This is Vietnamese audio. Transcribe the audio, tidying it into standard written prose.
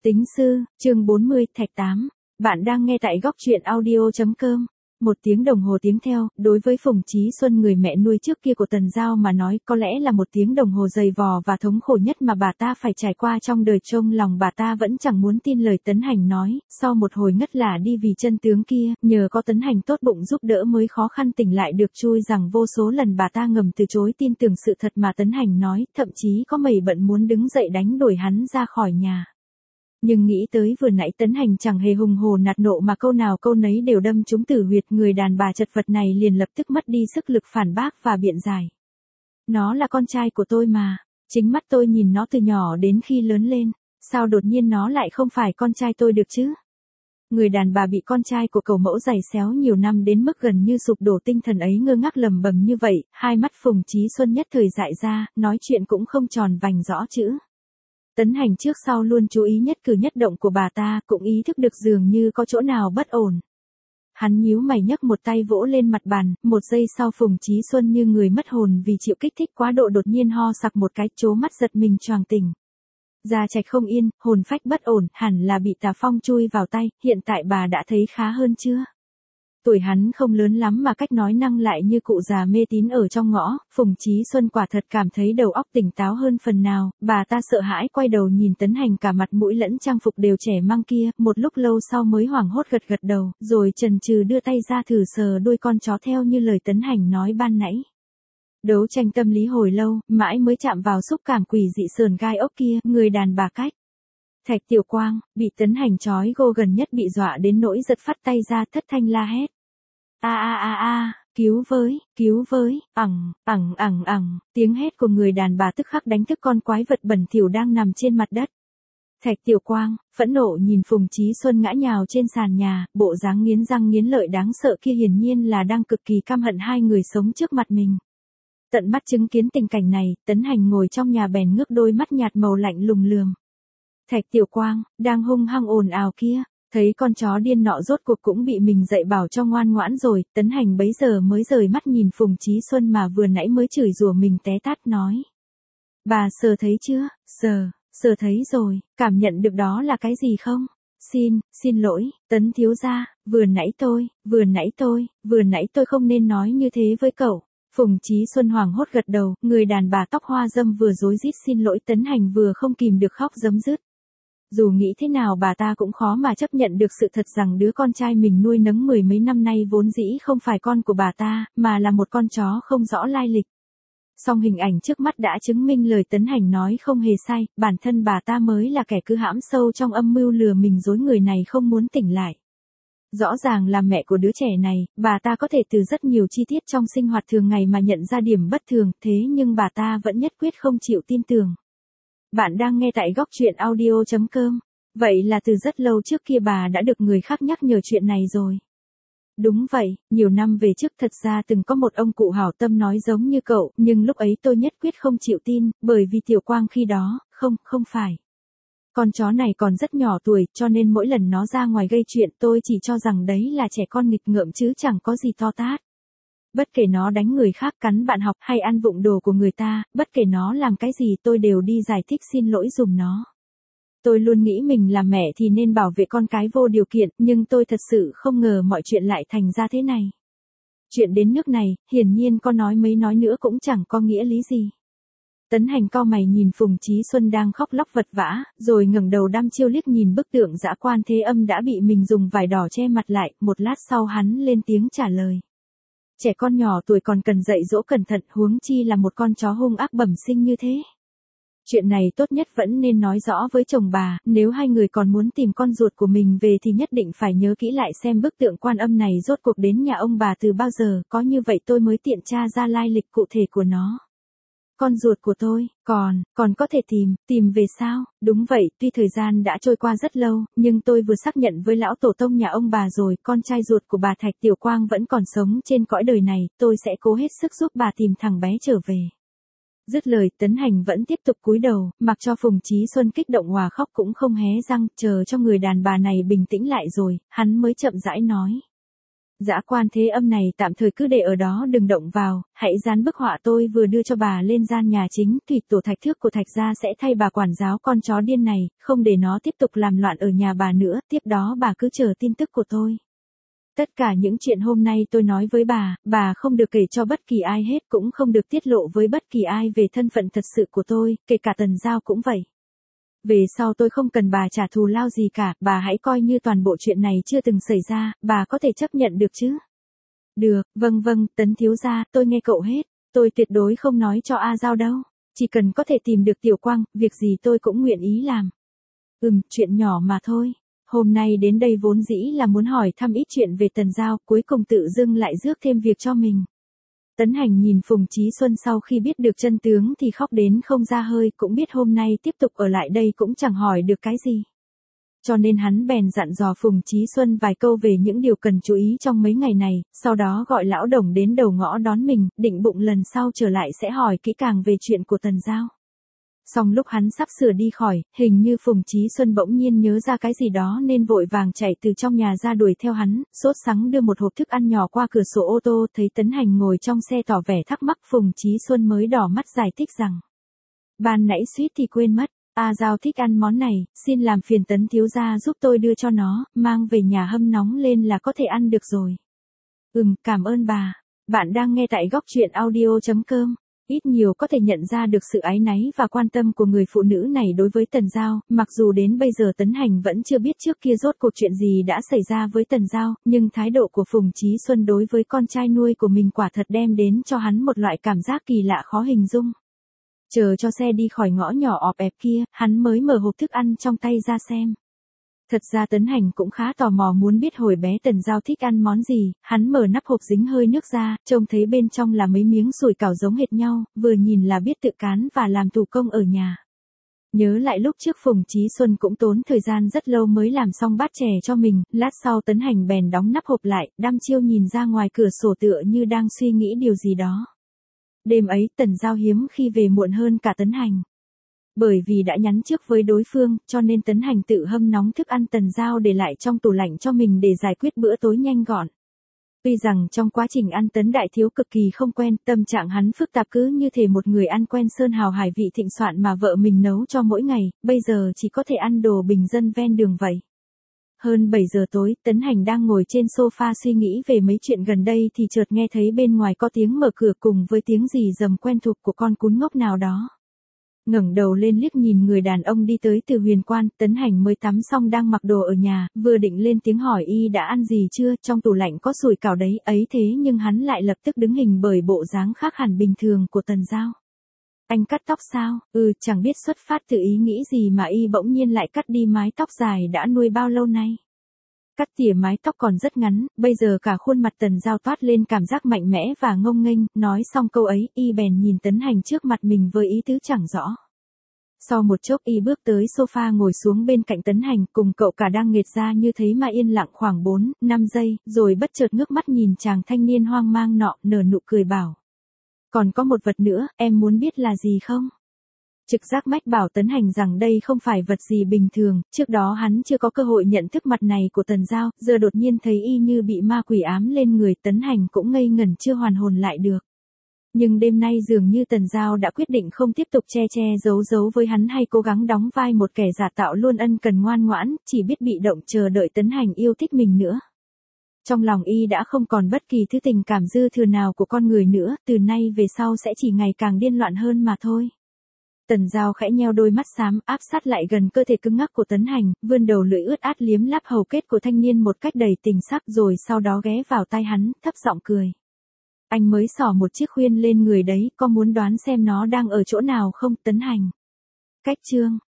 Tính sư, chương 40, Thạch Tám. Bạn đang nghe tại góc truyện audio.com. Một tiếng đồng hồ tiếng theo, đối với Phùng Chí Xuân người mẹ nuôi trước kia của Tần Giao mà nói có lẽ là một tiếng đồng hồ dày vò và thống khổ nhất mà bà ta phải trải qua trong đời. Trong lòng bà ta vẫn chẳng muốn tin lời Tấn Hành nói, sau một hồi ngất lả đi vì chân tướng kia, nhờ có Tấn Hành tốt bụng giúp đỡ mới khó khăn tỉnh lại được. Chui rằng vô số lần bà ta ngầm từ chối tin tưởng sự thật mà Tấn Hành nói, thậm chí có mẩy bận muốn đứng dậy đánh đuổi hắn ra khỏi nhà. Nhưng nghĩ tới vừa nãy Tấn Hành chẳng hề hùng hồ nạt nộ mà câu nào câu nấy đều đâm trúng tử huyệt, người đàn bà chật vật này liền lập tức mất đi sức lực phản bác và biện giải. Nó là con trai của tôi mà, chính mắt tôi nhìn nó từ nhỏ đến khi lớn lên, sao đột nhiên nó lại không phải con trai tôi được chứ? Người đàn bà bị con trai của cậu mẫu giày xéo nhiều năm đến mức gần như sụp đổ tinh thần ấy ngơ ngác lầm bầm như vậy, hai mắt Phùng Chí Xuân nhất thời dại ra, nói chuyện cũng không tròn vành rõ chữ. Tấn Hành trước sau luôn chú ý nhất cử nhất động của bà ta, cũng ý thức được dường như có chỗ nào bất ổn. Hắn nhíu mày nhấc một tay vỗ lên mặt bàn, một giây sau Phùng Chí Xuân như người mất hồn vì chịu kích thích quá độ đột nhiên ho sặc một cái, trố mắt giật mình choàng tỉnh. Da chạch không yên, hồn phách bất ổn, hẳn là bị tà phong chui vào tay, hiện tại bà đã thấy khá hơn chưa? Tuổi hắn không lớn lắm mà cách nói năng lại như cụ già mê tín ở trong ngõ, Phùng Chí Xuân quả thật cảm thấy đầu óc tỉnh táo hơn phần nào, bà ta sợ hãi quay đầu nhìn Tấn Hành, cả mặt mũi lẫn trang phục đều trẻ măng kia, một lúc lâu sau mới hoảng hốt gật gật đầu, rồi chần chừ đưa tay ra thử sờ đuôi con chó theo như lời Tấn Hành nói ban nãy. Đấu tranh tâm lý hồi lâu, mãi mới chạm vào xúc cảm quỷ dị sườn gai ốc kia, người đàn bà cách. Thạch Tiểu Quang, bị Tấn Hành trói gô gần nhất bị dọa đến nỗi giật phát tay ra thất thanh la hét. Cứu với, tiếng hét của người đàn bà tức khắc đánh thức con quái vật bẩn thỉu đang nằm trên mặt đất. Thạch Tiểu Quang, phẫn nộ nhìn Phùng Chí Xuân ngã nhào trên sàn nhà, bộ dáng nghiến răng nghiến lợi đáng sợ kia hiển nhiên là đang cực kỳ căm hận hai người sống trước mặt mình. Tận mắt chứng kiến tình cảnh này, Tấn Hành ngồi trong nhà bèn ngước đôi mắt nhạt màu lạnh lùng lườm. Thạch Tiểu Quang, đang hung hăng ồn ào kia, thấy con chó điên nọ rốt cuộc cũng bị mình dạy bảo cho ngoan ngoãn rồi, Tấn Hành bấy giờ mới rời mắt nhìn Phùng Chí Xuân mà vừa nãy mới chửi rủa mình té tát nói. Bà sờ thấy chưa, sờ thấy rồi, cảm nhận được đó là cái gì không? Xin lỗi, Tấn thiếu gia, vừa nãy tôi không nên nói như thế với cậu. Phùng Chí Xuân hoảng hốt gật đầu, người đàn bà tóc hoa râm vừa rối rít xin lỗi Tấn Hành vừa không kìm được khóc rấm rứt. Dù nghĩ thế nào bà ta cũng khó mà chấp nhận được sự thật rằng đứa con trai mình nuôi nấng mười mấy năm nay vốn dĩ không phải con của bà ta, mà là một con chó không rõ lai lịch. Song hình ảnh trước mắt đã chứng minh lời Tấn Hành nói không hề sai, bản thân bà ta mới là kẻ cứ hãm sâu trong âm mưu lừa mình dối người này không muốn tỉnh lại. Rõ ràng là mẹ của đứa trẻ này, bà ta có thể từ rất nhiều chi tiết trong sinh hoạt thường ngày mà nhận ra điểm bất thường, thế nhưng bà ta vẫn nhất quyết không chịu tin tưởng. Bạn đang nghe tại góc truyện audio.com. Vậy là từ rất lâu trước kia bà đã được người khác nhắc nhở chuyện này rồi. Đúng vậy, nhiều năm về trước thật ra từng có một ông cụ hảo tâm nói giống như cậu, nhưng lúc ấy tôi nhất quyết không chịu tin, bởi vì Tiểu Quang khi đó, không phải. Con chó này còn rất nhỏ tuổi, cho nên mỗi lần nó ra ngoài gây chuyện tôi chỉ cho rằng đấy là trẻ con nghịch ngợm chứ chẳng có gì to tát. Bất kể nó đánh người khác, cắn bạn học hay ăn vụng đồ của người ta, bất kể nó làm cái gì tôi đều đi giải thích xin lỗi giùm nó. Tôi luôn nghĩ mình là mẹ thì nên bảo vệ con cái vô điều kiện, nhưng tôi thật sự không ngờ mọi chuyện lại thành ra thế này. Chuyện đến nước này, hiển nhiên có nói mấy nói nữa cũng chẳng có nghĩa lý gì. Tấn Hành cau mày nhìn Phùng Chí Xuân đang khóc lóc vật vã, rồi ngẩng đầu đăm chiêu liếc nhìn bức tượng dã Quan Thế Âm đã bị mình dùng vải đỏ che mặt lại, một lát sau hắn lên tiếng trả lời. Trẻ con nhỏ tuổi còn cần dạy dỗ cẩn thận, huống chi là một con chó hung ác bẩm sinh như thế. Chuyện này tốt nhất vẫn nên nói rõ với chồng bà, nếu hai người còn muốn tìm con ruột của mình về thì nhất định phải nhớ kỹ lại xem bức tượng Quan Âm này rốt cuộc đến nhà ông bà từ bao giờ, có như vậy tôi mới tiện tra ra lai lịch cụ thể của nó. Con ruột của tôi, còn có thể tìm về sao? Đúng vậy, tuy thời gian đã trôi qua rất lâu, nhưng tôi vừa xác nhận với lão tổ tông nhà ông bà rồi, con trai ruột của bà Thạch Tiểu Quang vẫn còn sống trên cõi đời này, tôi sẽ cố hết sức giúp bà tìm thằng bé trở về. Dứt lời, Tấn Hành vẫn tiếp tục cúi đầu, mặc cho Phùng Chí Xuân kích động hòa khóc cũng không hé răng, chờ cho người đàn bà này bình tĩnh lại rồi, hắn mới chậm rãi nói. Dã quan thế âm này tạm thời cứ để ở đó đừng động vào, hãy dán bức họa tôi vừa đưa cho bà lên gian nhà chính, thủy tổ Thạch Thước của Thạch gia sẽ thay bà quản giáo con chó điên này, không để nó tiếp tục làm loạn ở nhà bà nữa, tiếp đó bà cứ chờ tin tức của tôi. Tất cả những chuyện hôm nay tôi nói với bà không được kể cho bất kỳ ai hết, cũng không được tiết lộ với bất kỳ ai về thân phận thật sự của tôi, kể cả Tần Giao cũng vậy. Về sau tôi không cần bà trả thù lao gì cả, bà hãy coi như toàn bộ chuyện này chưa từng xảy ra, bà có thể chấp nhận được chứ? Được, vâng, Tấn thiếu gia, tôi nghe cậu hết, tôi tuyệt đối không nói cho A Giao đâu, chỉ cần có thể tìm được Tiểu Quang, việc gì tôi cũng nguyện ý làm. Chuyện nhỏ mà thôi. Hôm nay đến đây vốn dĩ là muốn hỏi thăm ít chuyện về Tần Giao, cuối cùng tự dưng lại rước thêm việc cho mình. Tấn Hành nhìn Phùng Chí Xuân sau khi biết được chân tướng thì khóc đến không ra hơi, cũng biết hôm nay tiếp tục ở lại đây cũng chẳng hỏi được cái gì. Cho nên hắn bèn dặn dò Phùng Chí Xuân vài câu về những điều cần chú ý trong mấy ngày này, sau đó gọi lão Đồng đến đầu ngõ đón mình, định bụng lần sau trở lại sẽ hỏi kỹ càng về chuyện của Tần Giao. Xong lúc hắn sắp sửa đi khỏi, hình như Phùng Chí Xuân bỗng nhiên nhớ ra cái gì đó nên vội vàng chạy từ trong nhà ra đuổi theo hắn, sốt sắng đưa một hộp thức ăn nhỏ qua cửa sổ ô tô, thấy Tấn Hành ngồi trong xe tỏ vẻ thắc mắc, Phùng Chí Xuân mới đỏ mắt giải thích rằng: ban nãy suýt thì quên mất, A Giao thích ăn món này, xin làm phiền Tấn thiếu gia giúp tôi đưa cho nó, mang về nhà hâm nóng lên là có thể ăn được rồi. Cảm ơn bà. Bạn đang nghe tại Góc Chuyện Audio.com. Ít nhiều có thể nhận ra được sự áy náy và quan tâm của người phụ nữ này đối với Tần Giao, mặc dù đến bây giờ Tấn Hành vẫn chưa biết trước kia rốt cuộc chuyện gì đã xảy ra với Tần Giao, nhưng thái độ của Phùng Chí Xuân đối với con trai nuôi của mình quả thật đem đến cho hắn một loại cảm giác kỳ lạ khó hình dung. Chờ cho xe đi khỏi ngõ nhỏ ọp ẹp kia, hắn mới mở hộp thức ăn trong tay ra xem. Thật ra Tấn Hành cũng khá tò mò muốn biết hồi bé Tần Giao thích ăn món gì, hắn mở nắp hộp dính hơi nước ra, trông thấy bên trong là mấy miếng sủi cảo giống hệt nhau, vừa nhìn là biết tự cán và làm thủ công ở nhà. Nhớ lại lúc trước Phùng Chí Xuân cũng tốn thời gian rất lâu mới làm xong bát chè cho mình, lát sau Tấn Hành bèn đóng nắp hộp lại, đăm chiêu nhìn ra ngoài cửa sổ tựa như đang suy nghĩ điều gì đó. Đêm ấy Tần Giao hiếm khi về muộn hơn cả Tấn Hành. Bởi vì đã nhắn trước với đối phương, cho nên Tấn Hành tự hâm nóng thức ăn Tần Giao để lại trong tủ lạnh cho mình để giải quyết bữa tối nhanh gọn. Tuy rằng trong quá trình ăn Tấn Đại Thiếu cực kỳ không quen, tâm trạng hắn phức tạp cứ như thể một người ăn quen sơn hào hải vị thịnh soạn mà vợ mình nấu cho mỗi ngày, bây giờ chỉ có thể ăn đồ bình dân ven đường vậy. Hơn 7 giờ tối, Tấn Hành đang ngồi trên sofa suy nghĩ về mấy chuyện gần đây thì chợt nghe thấy bên ngoài có tiếng mở cửa cùng với tiếng rì rầm quen thuộc của con cún ngốc nào đó. Ngẩng đầu lên liếc nhìn người đàn ông đi tới từ Huyền Quan, Tấn Hành mới tắm xong đang mặc đồ ở nhà, vừa định lên tiếng hỏi y đã ăn gì chưa, trong tủ lạnh có sủi cảo đấy, ấy thế nhưng hắn lại lập tức đứng hình bởi bộ dáng khác hẳn bình thường của Tần Giao. Anh cắt tóc sao? Chẳng biết xuất phát từ ý nghĩ gì mà y bỗng nhiên lại cắt đi mái tóc dài đã nuôi bao lâu nay. Cắt tỉa mái tóc còn rất ngắn, bây giờ cả khuôn mặt Tần Giao toát lên cảm giác mạnh mẽ và ngông nghênh, nói xong câu ấy, y bèn nhìn Tấn Hành trước mặt mình với ý tứ chẳng rõ. Sau một chốc y bước tới sofa ngồi xuống bên cạnh Tấn Hành, cùng cậu cả đang nghệt ra như thế mà yên lặng khoảng 4-5 giây, rồi bất chợt ngước mắt nhìn chàng thanh niên hoang mang nọ, nở nụ cười bảo. Còn có một vật nữa, em muốn biết là gì không? Trực giác mách bảo Tấn Hành rằng đây không phải vật gì bình thường, trước đó hắn chưa có cơ hội nhận thức mặt này của Tần Giao, giờ đột nhiên thấy y như bị ma quỷ ám lên người, Tấn Hành cũng ngây ngẩn chưa hoàn hồn lại được. Nhưng đêm nay dường như Tần Giao đã quyết định không tiếp tục che giấu với hắn hay cố gắng đóng vai một kẻ giả tạo luôn ân cần ngoan ngoãn, chỉ biết bị động chờ đợi Tấn Hành yêu thích mình nữa. Trong lòng y đã không còn bất kỳ thứ tình cảm dư thừa nào của con người nữa, từ nay về sau sẽ chỉ ngày càng điên loạn hơn mà thôi. Tần Giao khẽ nheo đôi mắt xám, áp sát lại gần cơ thể cứng ngắc của Tấn Hành, vươn đầu lưỡi ướt át liếm láp hầu kết của thanh niên một cách đầy tình sắc, rồi sau đó ghé vào tai hắn, thấp giọng cười. Anh mới xỏ một chiếc khuyên lên người đấy, có muốn đoán xem nó đang ở chỗ nào không, Tấn Hành? Cách chương